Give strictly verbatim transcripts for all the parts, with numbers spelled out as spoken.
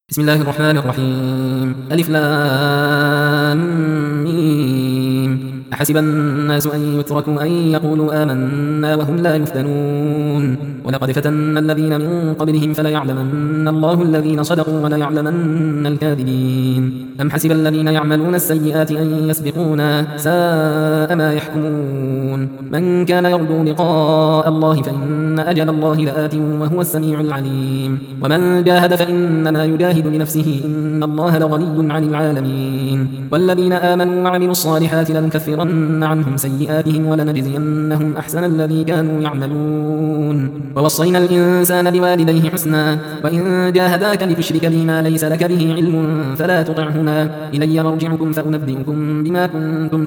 بسم الله الرحمن الرحيم ألف لام ميم أحسب الناس أن يتركوا أن يقولوا آمنا وهم لا يفتنون ولقد فتنا الذين من قبلهم فليعلمن الله الذين صدقوا وليعلمن الكاذبين أم حسب الذين يعملون السيئات أن يسبقونا ساء ما يحكمون من كان يرجو لقاء الله فإن أجل الله لآت وهو السميع العليم ومن جاهد فإنما يجاهد لنفسه إن الله لغني عن العالمين والذين آمنوا وعملوا الصالحات لنكفرن عنهم سيئاتهم ولنجزينهم أحسن الذي كانوا يعملون ووصينا الإنسان بوالديه حسنا وإن جاهداك لتشرك بي ما ليس لك به علم فلا تطعهما إلي مرجعكم فأنبئكم بما كنتم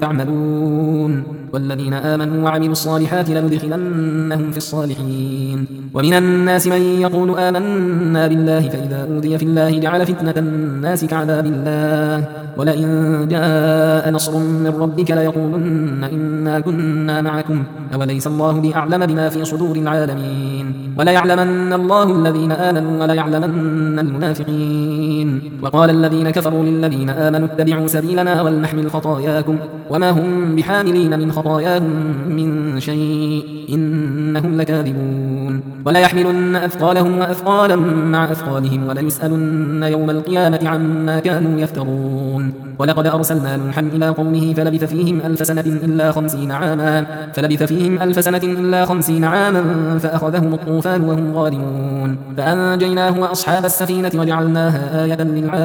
تعملون والذين آمنوا وعملوا الصالحات لندخلنهم في الصالحين ومن الناس من يقول آمنا بالله فإذا أوذي في الله جعل فتنة الناس كعذاب الله ولئن جاء نصر من ربك ليقولن إنا كنا معكم أوليس الله بأعلم بما في صدور العالمين وليعلمن الله الذين آمنوا وليعلمن المنافقين وقال الذين كفروا للذين آمنوا اتبعوا سبيلنا ولنحمل خطاياكم وما هم بحاملين من خطاياهم من شيء إنهم لكاذبون وليحملن أثقالهم وأثقالا مع أثقالهم وليسألن يوم القيامة عما كانوا يفترون ولقد أرسلنا نوحا إلى قومه فلبث فيهم ألف سنة إلا خمسين عاما فلبث فيهم ألف سنة إلا خمسين عاما فأخذهم الطوفان وهم ظالمون فأنجيناه وأصحاب السفينة وجعلناها آية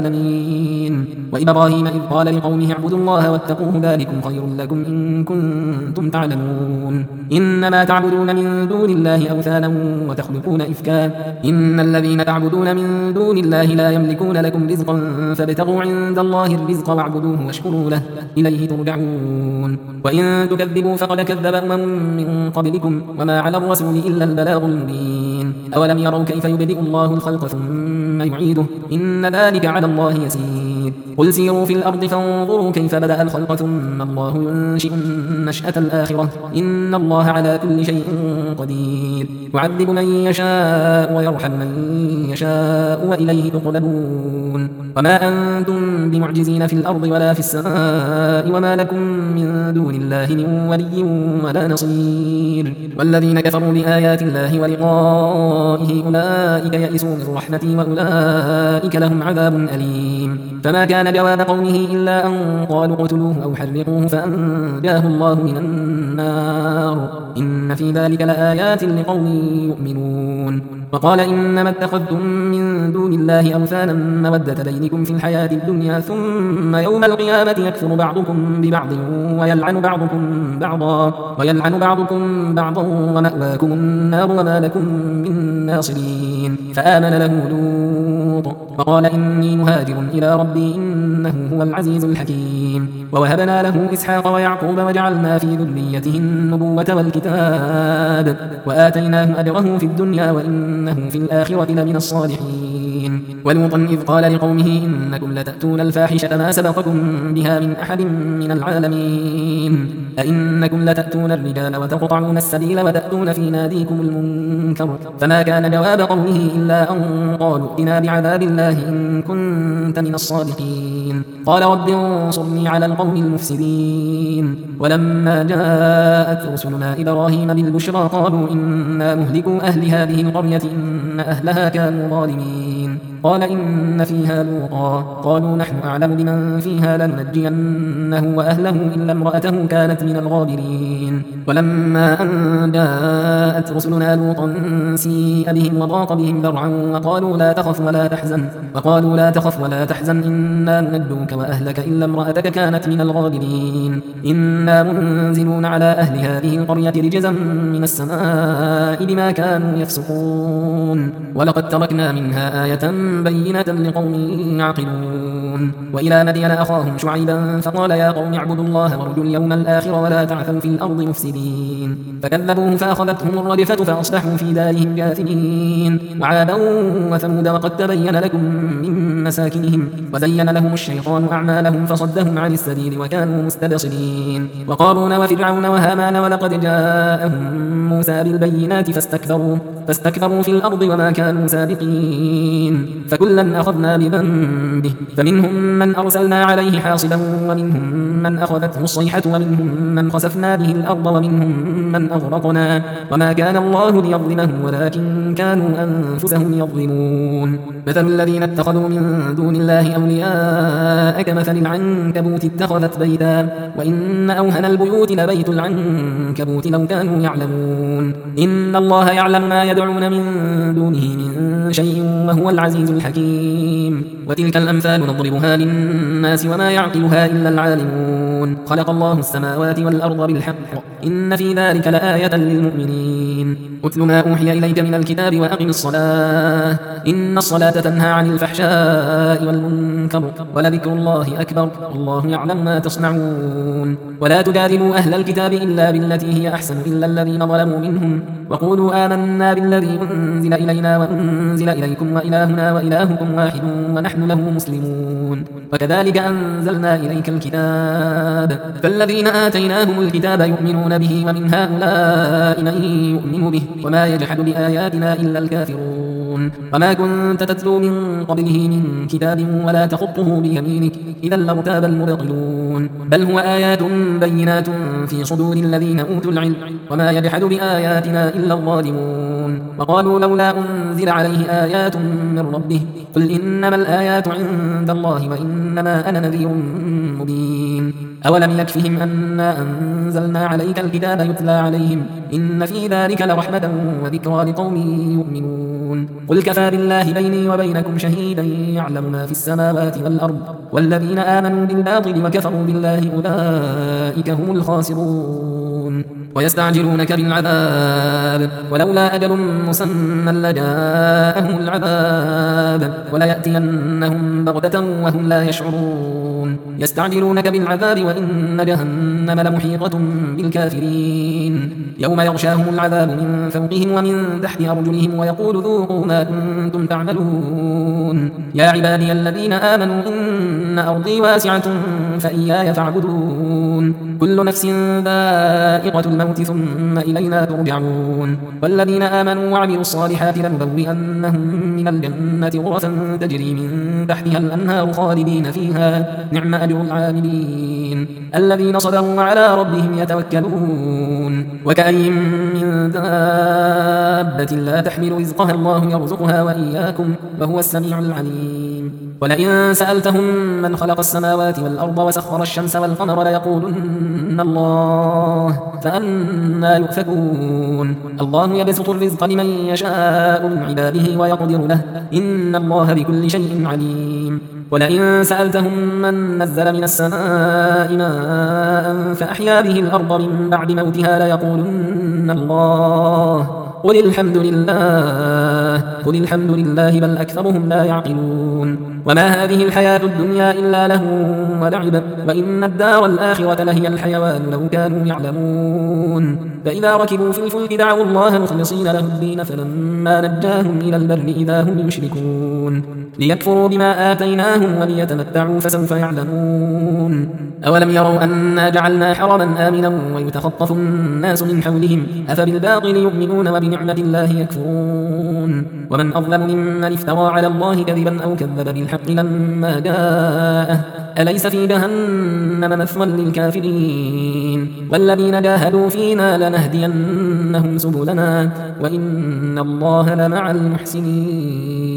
للعالمين وإبراهيم إذ قال لقومه اعبدوا الله واتقوه ذلكم خير لكم إن كنتم تعلمون إنما تعبدون من دون الله أوثانا وتخلقون إفكا إن الذين تعبدون من دون الله لا يملكون لكم رزقا فابتغوا عند الله الرزق واعبدوه واشكروا له إليه ترجعون وإن تكذبوا فقد كذب أمم من قبلكم وما على الرسول إلا البلاغ المبين أولم يروا كيف يبدئ الله الخلق ثم يعيده إن ذلك على الله يسير قل سيروا في الأرض فانظروا كيف بدأ الخلق ثم الله ينشئ النشأة الآخرة إن الله على كل شيء قدير يعذب من يشاء ويرحم من يشاء وإليه تقلبون وما أنتم بمعجزين في الأرض ولا في السماء وما لكم من دون الله من ولي ولا نصير والذين كفروا بآيات الله ولقائه أولئك يئسوا من رحمتي وأولئك لهم عذاب أليم فما كان جواب قومه إلا أن قالوا اقتلوه أو حرقوه فأنجاه الله من النار إن في ذلك لآيات لقوم يؤمنون وقال إنما اتخذتم من دون الله أوثانا مودة بينكم في الحياة الدنيا ثم يوم القيامة يكفر بعضكم ببعض ويلعن بعضكم بعضا ويلعن بعضكم بعضا ومأواكم النار وما لكم من ناصرين فآمن له لوط وقال إني مهاجر إلى ربي إنه هو العزيز الحكيم ووهبنا له إسحاق ويعقوب وجعلنا في ذريته النبوة والكتاب وآتيناه أجره في الدنيا وإنه في الآخرة لمن الصالحين ولوطا إذ قال لقومه إنكم لتأتون الفاحشة ما سبقكم بها من أحد من العالمين أئنكم لتأتون الرجال وتقطعون السبيل وتأتون في ناديكم المنكر فما كان جواب قومه إلا أن قالوا ائتنا بعذاب الله إن كنت من الصادقين قال رب انصرني على القوم المفسدين ولما جاءت رسلنا إبراهيم بالبشرى قالوا إنا مهلكوا أهل هذه القرية إن أهلها كانوا ظالمين قال إن فيها لوطا قالوا نحن أعلم بمن فيها لننجينه وأهله إلا امرأته كانت من الغابرين ولما أن جاءت رسلنا لوطا سيء بهم وضاق بهم ذرعا وقالوا لا تخف ولا تحزن وقالوا لا تخف ولا تحزن إنا منجوك وأهلك إلا امرأتك كانت من الغابرين إنا منزلون على أهل هذه القرية رجزا من السماء بما كانوا يفسقون ولقد تركنا منها آية بينة لقوم يعقلون وإلى مدين أخاهم شعيبا فقال يا قوم اعبدوا الله وارجوا اليوم الآخر ولا تعثوا في الأرض مفسدين فكذبوه فأخذتهم الرجفة فأصبحوا في دارهم جاثمين وعادا وثمود وقد تبين لكم من مساكنهم وزين لهم الشيطان أعمالهم فصدهم عن السبيل وكانوا مستبصرين وقارون وفرعون وهامان ولقد جاءهم موسى بالبينات فاستكبروا فاستكبروا في الأرض وما كانوا سابقين فكلا أخذنا بذنبه فمنهم من أرسلنا عليه حاصبا ومنهم من أخذته الصيحة ومنهم من خسفنا به الأرض ومنهم من أغرقنا وما كان الله ليظلمهم ولكن كانوا أنفسهم يظلمون مثل الذين اتخذوا من دون الله أولياء كمثل العنكبوت اتخذت بيتا وإن أوهن البيوت لبيت العنكبوت لو كانوا يعلمون إن الله يعلم ما يدعون من دونه من شيء وهو العزيز الحكيم وتلك الأمثال نضربها للناس وما يعقلها إلا العالمون خلق الله السماوات والأرض بالحق إن في ذلك لآية للمؤمنين أتل ما أوحي إليك من الكتاب وأقم الصلاة إن الصلاة تنهى عن الفحشاء والمنكر ولذكر الله أكبر والله يعلم ما تصنعون ولا تجادلوا أهل الكتاب إلا بالتي هي أحسن إلا الذين ظلموا منهم وقولوا آمنا بالذي أنزل إلينا وأنزل إليكم وإلهنا وإلهكم واحد ونحن له مسلمون وكذلك أنزلنا إليك الكتاب فالذين آتيناهم الكتاب يؤمنون به ومن هؤلاء من يؤمن به وما يجحد بآياتنا إلا الكافرون وما كنت تتلو من قبله من كتاب ولا تخطه بيمينك إذا لارتاب المبطلون بل هو آيات بينات في صدور الذين أوتوا العلم وما يجحد بآياتنا إلا الظالمون وقالوا لولا أنزل عليه آيات من ربه قل إنما الآيات عند الله وإنما أنا نذير مبين أولم يكفهم أنا أنزلنا عليك الكتاب يتلى عليهم إن في ذلك لرحمة وذكرى لقوم يؤمنون قل كفى بالله بيني وبينكم شهيدا يعلم ما في السماوات والأرض والذين آمنوا بالباطل وكفروا بالله أولئك هم الخاسرون ويستعجلونك بالعذاب ولولا أجل مسمى لجاءهم العذاب وليأتينهم بغتة وهم لا يشعرون يستعجلونك بالعذاب وإن جهنم لمحيطة بالكافرين يوم يغشاهم العذاب من فوقهم ومن تحت أرجلهم ويقول ذوقوا ما كنتم تعملون يا عبادي الذين آمنوا إن أرضي واسعة فإياي فاعبدون كل نفس ذائقة الموت ثم إلينا ترجعون والذين آمنوا وعملوا الصالحات لنبوئنهم من الجنة غرفا تجري من تحتها الأنهار خالدين فيها نعم أجر العاملين الذين صبروا على ربهم يتوكلون وكأي من دابة لا تحمل رزقها الله يرزقها وإياكم وهو السميع العليم ولئن سألتهم من خلق السماوات والأرض وسخر الشمس والقمر ليقولن الله فأنى يؤفكون الله يبسط الرزق لمن يشاء من عباده ويقدر له إن الله بكل شيء عليم ولئن سألتهم من نزل من السماء ماء فأحيا به الأرض من بعد موتها ليقولن الله قل الحمد لله قل الحمد لله بل أكثرهم لا يعقلون وما هذه الحياة الدنيا إلا له ولعب وإن الدار الآخرة لهي الحيوان لو كانوا يعلمون فإذا ركبوا في الفلك دعوا الله مخلصين له الدين فلما نجاهم إلى البر إذا هم يشركون ليكفروا بما آتيناهم وليتمتعوا فسوف يعلمون أولم يروا أنا جعلنا حرما آمنا ويتخطف الناس من حولهم أفبالباطل يؤمنون وبنعمة الله يكفرون ومن أظلم ممن افترى على الله كذبا أو كذب بالحق لما جاءه أليس في جهنم مثوى للكافرين والذين جاهدوا فينا لنهدينهم سبلنا وإن الله لمع المحسنين.